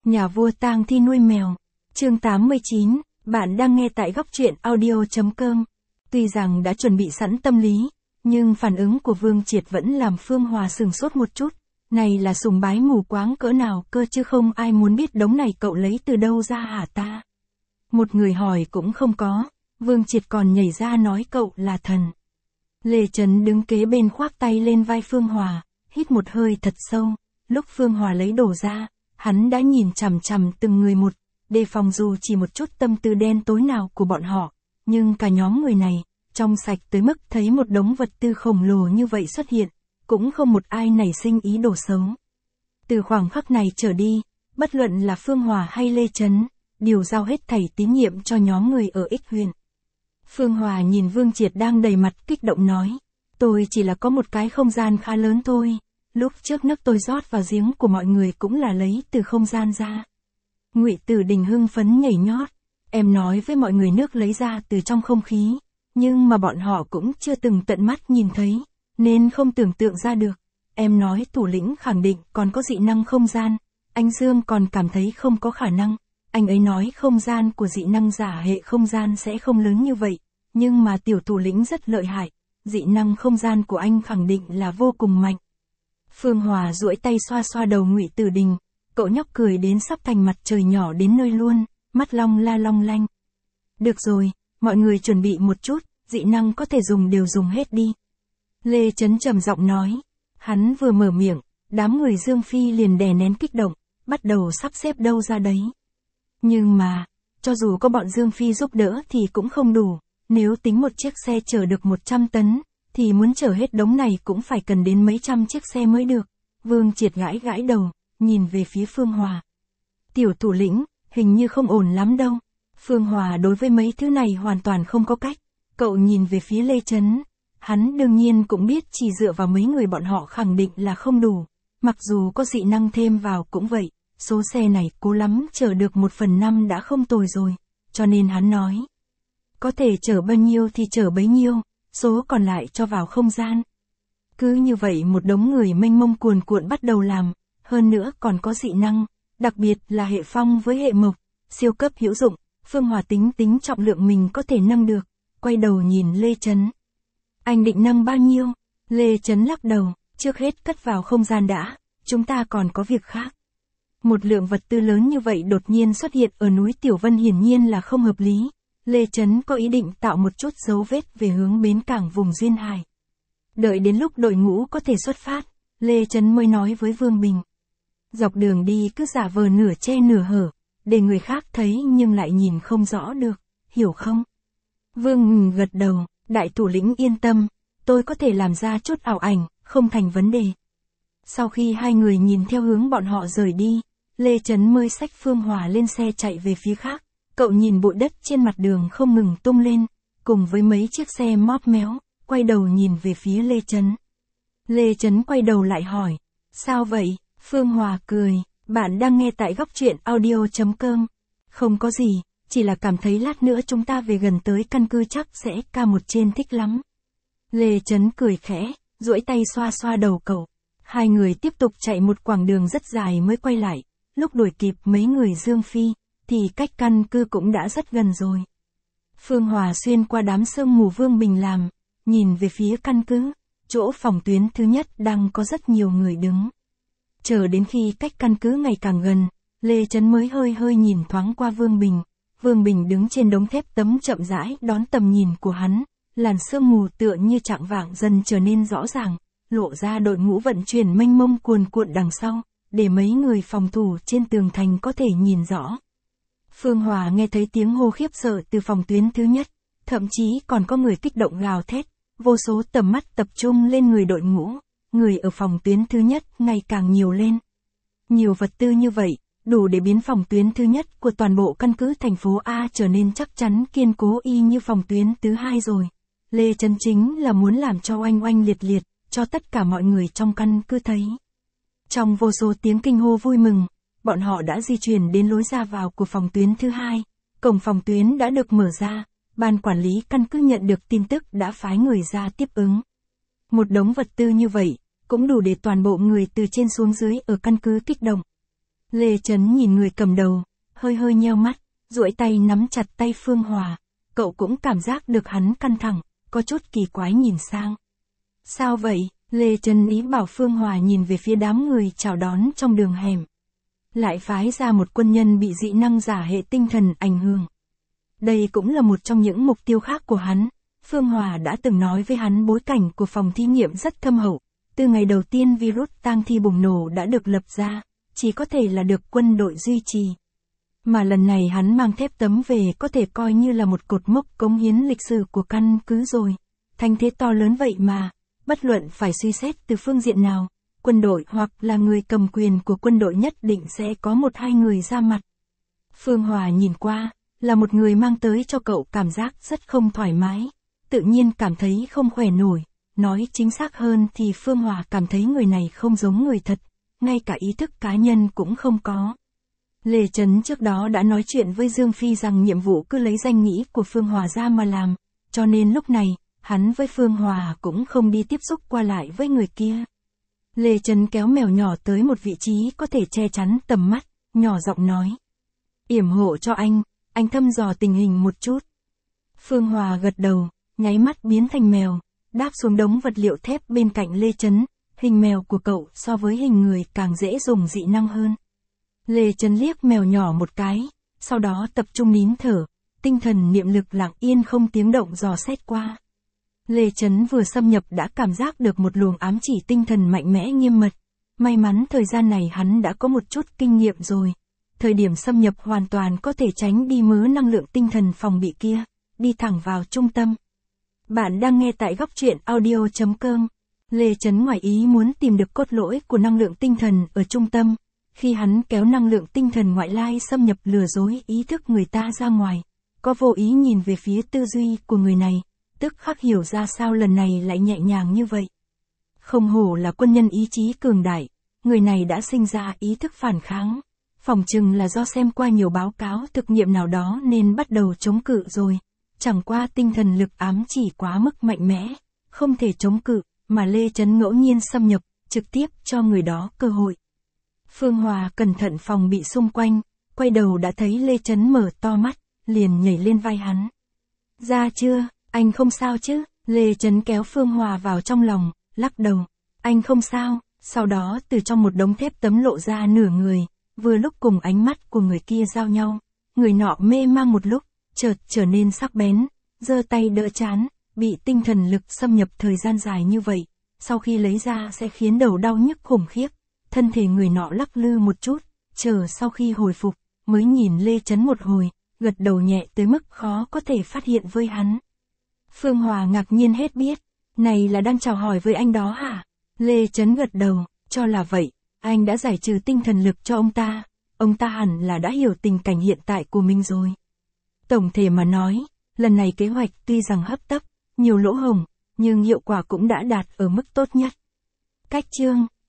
Nhà vua tang thi nuôi mèo. Chương 89, bạn đang nghe tại góc truyện audio.com. Tuy rằng đã chuẩn bị sẵn tâm lý, nhưng phản ứng của Vương Triệt vẫn làm Phương Hòa sửng sốt một chút. Này là sùng bái mù quáng cỡ nào cơ chứ, không ai muốn biết đống này cậu lấy từ đâu ra hả ta? Một người hỏi cũng không có, Vương Triệt còn nhảy ra nói cậu là thần. Lê Trấn đứng kế bên khoác tay lên vai Phương Hòa, hít một hơi thật sâu. Lúc Phương Hòa lấy đồ ra, hắn đã nhìn chằm chằm từng người một, đề phòng dù chỉ một chút tâm tư đen tối nào của bọn họ. Nhưng cả nhóm người này, trong sạch tới mức thấy một đống vật tư khổng lồ như vậy xuất hiện, cũng không một ai nảy sinh ý đồ xấu. Từ khoảng khắc này trở đi, bất luận là Phương Hòa hay Lê Trấn, đều giao hết thảy tín nhiệm cho nhóm người ở Ích huyện. Phương Hòa nhìn Vương Triệt đang đầy mặt kích động nói, tôi chỉ là có một cái không gian khá lớn thôi, lúc trước nước tôi rót vào giếng của mọi người cũng là lấy từ không gian ra. Ngụy Tử Đình hưng phấn nhảy nhót, em nói với mọi người nước lấy ra từ trong không khí, nhưng mà bọn họ cũng chưa từng tận mắt nhìn thấy, nên không tưởng tượng ra được. Em nói thủ lĩnh khẳng định còn có dị năng không gian, anh Dương còn cảm thấy không có khả năng. Anh ấy nói không gian của dị năng giả hệ không gian sẽ không lớn như vậy, nhưng mà tiểu thủ lĩnh rất lợi hại, dị năng không gian của anh khẳng định là vô cùng mạnh. Phương Hòa duỗi tay xoa xoa đầu Ngụy Tử Đình, cậu nhóc cười đến sắp thành mặt trời nhỏ đến nơi luôn, mắt long la long lanh. Được rồi, mọi người chuẩn bị một chút, dị năng có thể dùng đều dùng hết đi. Lê Trấn trầm giọng nói, hắn vừa mở miệng, đám người Dương Phi liền đè nén kích động, bắt đầu sắp xếp đâu ra đấy. Nhưng mà, cho dù có bọn Dương Phi giúp đỡ thì cũng không đủ, nếu tính một chiếc xe chở được 100 tấn, thì muốn chở hết đống này cũng phải cần đến mấy trăm chiếc xe mới được. Vương Triệt gãi gãi đầu, nhìn về phía Phương Hòa. Tiểu thủ lĩnh, hình như không ổn lắm đâu. Phương Hòa đối với mấy thứ này hoàn toàn không có cách. Cậu nhìn về phía Lê Trấn. Hắn đương nhiên cũng biết chỉ dựa vào mấy người bọn họ khẳng định là không đủ. Mặc dù có dị năng thêm vào cũng vậy. Số xe này cố lắm chở được 1/5 đã không tồi rồi. Cho nên hắn nói. Có thể chở bao nhiêu thì chở bấy nhiêu. Số còn lại cho vào không gian. Cứ như vậy một đống người mênh mông cuồn cuộn bắt đầu làm. Hơn nữa còn có dị năng. Đặc biệt là hệ phong với hệ mộc. Siêu cấp hữu dụng. Phương Hòa tính trọng lượng mình có thể nâng được. Quay đầu nhìn Lê Trấn. Anh định nâng bao nhiêu? Lê Trấn lắc đầu. Trước hết cất vào không gian đã. Chúng ta còn có việc khác. Một lượng vật tư lớn như vậy đột nhiên xuất hiện ở núi Tiểu Vân hiển nhiên là không hợp lý. Lê Trấn có ý định tạo một chút dấu vết về hướng bến cảng vùng Duyên Hải. Đợi đến lúc đội ngũ có thể xuất phát, Lê Trấn mới nói với Vương Bình. Dọc đường đi cứ giả vờ nửa che nửa hở, để người khác thấy nhưng lại nhìn không rõ được, hiểu không? Vương gật đầu, đại thủ lĩnh yên tâm, tôi có thể làm ra chút ảo ảnh, không thành vấn đề. Sau khi hai người nhìn theo hướng bọn họ rời đi, Lê Trấn mới xách Phương Hòa lên xe chạy về phía khác. Cậu nhìn bụi đất trên mặt đường không ngừng tung lên, cùng với mấy chiếc xe móp méo, quay đầu nhìn về phía Lê Trấn. Lê Trấn quay đầu lại hỏi, sao vậy? Phương Hòa cười, bạn đang nghe tại góc truyện audio.com. Không có gì, chỉ là cảm thấy lát nữa chúng ta về gần tới căn cứ chắc sẽ ca một trên thích lắm. Lê Trấn cười khẽ, duỗi tay xoa xoa đầu cậu. Hai người tiếp tục chạy một quãng đường rất dài mới quay lại, lúc đuổi kịp mấy người Dương Phi, thì cách căn cứ cũng đã rất gần rồi. Phương Hòa xuyên qua đám sương mù Vương Bình làm, nhìn về phía căn cứ, chỗ phòng tuyến thứ nhất đang có rất nhiều người đứng. Chờ đến khi cách căn cứ ngày càng gần, Lê Trấn mới hơi nhìn thoáng qua Vương Bình. Vương Bình đứng trên đống thép tấm chậm rãi đón tầm nhìn của hắn, làn sương mù tựa như chạng vạng dần trở nên rõ ràng, lộ ra đội ngũ vận chuyển mênh mông cuồn cuộn đằng sau, để mấy người phòng thủ trên tường thành có thể nhìn rõ. Phương Hòa nghe thấy tiếng hô khiếp sợ từ phòng tuyến thứ nhất, thậm chí còn có người kích động gào thét, vô số tầm mắt tập trung lên người đội ngũ, người ở phòng tuyến thứ nhất ngày càng nhiều lên. Nhiều vật tư như vậy, đủ để biến phòng tuyến thứ nhất của toàn bộ căn cứ thành phố A trở nên chắc chắn kiên cố y như phòng tuyến thứ hai rồi. Lê Trấn chính là muốn làm cho oanh oanh liệt liệt, cho tất cả mọi người trong căn cứ thấy. Trong vô số tiếng kinh hô vui mừng, bọn họ đã di chuyển đến lối ra vào của phòng tuyến thứ hai. Cổng phòng tuyến đã được mở ra, ban quản lý căn cứ nhận được tin tức đã phái người ra tiếp ứng. Một đống vật tư như vậy, cũng đủ để toàn bộ người từ trên xuống dưới ở căn cứ kích động. Lê Trấn nhìn người cầm đầu, hơi hơi nheo mắt, duỗi tay nắm chặt tay Phương Hòa. Cậu cũng cảm giác được hắn căng thẳng, có chút kỳ quái nhìn sang. Sao vậy? Lê Trấn ý bảo Phương Hòa nhìn về phía đám người chào đón trong đường hẻm. Lại phái ra một quân nhân bị dị năng giả hệ tinh thần ảnh hưởng. Đây cũng là một trong những mục tiêu khác của hắn. Phương Hòa đã từng nói với hắn bối cảnh của phòng thí nghiệm rất thâm hậu. Từ ngày đầu tiên virus tang thi bùng nổ đã được lập ra, chỉ có thể là được quân đội duy trì. Mà lần này hắn mang thép tấm về có thể coi như là một cột mốc cống hiến lịch sử của căn cứ rồi. Thành thế to lớn vậy mà, bất luận phải suy xét từ phương diện nào, quân đội hoặc là người cầm quyền của quân đội nhất định sẽ có một hai người ra mặt. Phương Hòa nhìn qua, là một người mang tới cho cậu cảm giác rất không thoải mái, tự nhiên cảm thấy không khỏe nổi. Nói chính xác hơn thì Phương Hòa cảm thấy người này không giống người thật, ngay cả ý thức cá nhân cũng không có. Lê Trấn trước đó đã nói chuyện với Dương Phi rằng nhiệm vụ cứ lấy danh nghĩa của Phương Hòa ra mà làm, cho nên lúc này, hắn với Phương Hòa cũng không đi tiếp xúc qua lại với người kia. Lê Trấn kéo mèo nhỏ tới một vị trí có thể che chắn tầm mắt, nhỏ giọng nói. Yểm hộ cho anh thăm dò tình hình một chút. Phương Hòa gật đầu, nháy mắt biến thành mèo, đáp xuống đống vật liệu thép bên cạnh Lê Trấn. Hình mèo của cậu so với hình người càng dễ dùng dị năng hơn. Lê Trấn liếc mèo nhỏ một cái, sau đó tập trung nín thở, tinh thần niệm lực lặng yên không tiếng động dò xét qua. Lê Trấn vừa xâm nhập đã cảm giác được một luồng ám chỉ tinh thần mạnh mẽ nghiêm mật. May mắn thời gian này hắn đã có một chút kinh nghiệm rồi. Thời điểm xâm nhập hoàn toàn có thể tránh đi mớ năng lượng tinh thần phòng bị kia, đi thẳng vào trung tâm. Bạn đang nghe tại góc truyện audio.com. Lê Trấn ngoài ý muốn tìm được cốt lõi của năng lượng tinh thần ở trung tâm. Khi hắn kéo năng lượng tinh thần ngoại lai xâm nhập lừa dối ý thức người ta ra ngoài, có vô ý nhìn về phía tư duy của người này, tức khắc hiểu ra sao lần này lại nhẹ nhàng như vậy. Không hổ là quân nhân ý chí cường đại, người này đã sinh ra ý thức phản kháng. Phỏng chừng là do xem qua nhiều báo cáo thực nghiệm nào đó nên bắt đầu chống cự rồi. Chẳng qua tinh thần lực ám chỉ quá mức mạnh mẽ, không thể chống cự, mà Lê Trấn ngẫu nhiên xâm nhập, trực tiếp cho người đó cơ hội. Phương Hòa cẩn thận phòng bị xung quanh, quay đầu đã thấy Lê Trấn mở to mắt, liền nhảy lên vai hắn. Ra chưa, anh không sao chứ? Lê Trấn kéo Phương Hòa vào trong lòng, lắc đầu. Anh không sao, sau đó từ trong một đống thép tấm lộ ra nửa người, vừa lúc cùng ánh mắt của người kia giao nhau. Người nọ mê mang một lúc, chợt trở nên sắc bén, giơ tay đỡ trán, bị tinh thần lực xâm nhập thời gian dài như vậy, sau khi lấy ra sẽ khiến đầu đau nhức khủng khiếp. Thân thể người nọ lắc lư một chút, chờ sau khi hồi phục, mới nhìn Lê Trấn một hồi, gật đầu nhẹ tới mức khó có thể phát hiện với hắn. Phương Hòa ngạc nhiên hết biết, này là đang chào hỏi với anh đó hả? Lê Trấn gật đầu, cho là vậy, anh đã giải trừ tinh thần lực cho ông ta hẳn là đã hiểu tình cảnh hiện tại của mình rồi. Tổng thể mà nói, lần này kế hoạch tuy rằng hấp tấp, nhiều lỗ hổng, nhưng hiệu quả cũng đã đạt ở mức tốt nhất. Cách chương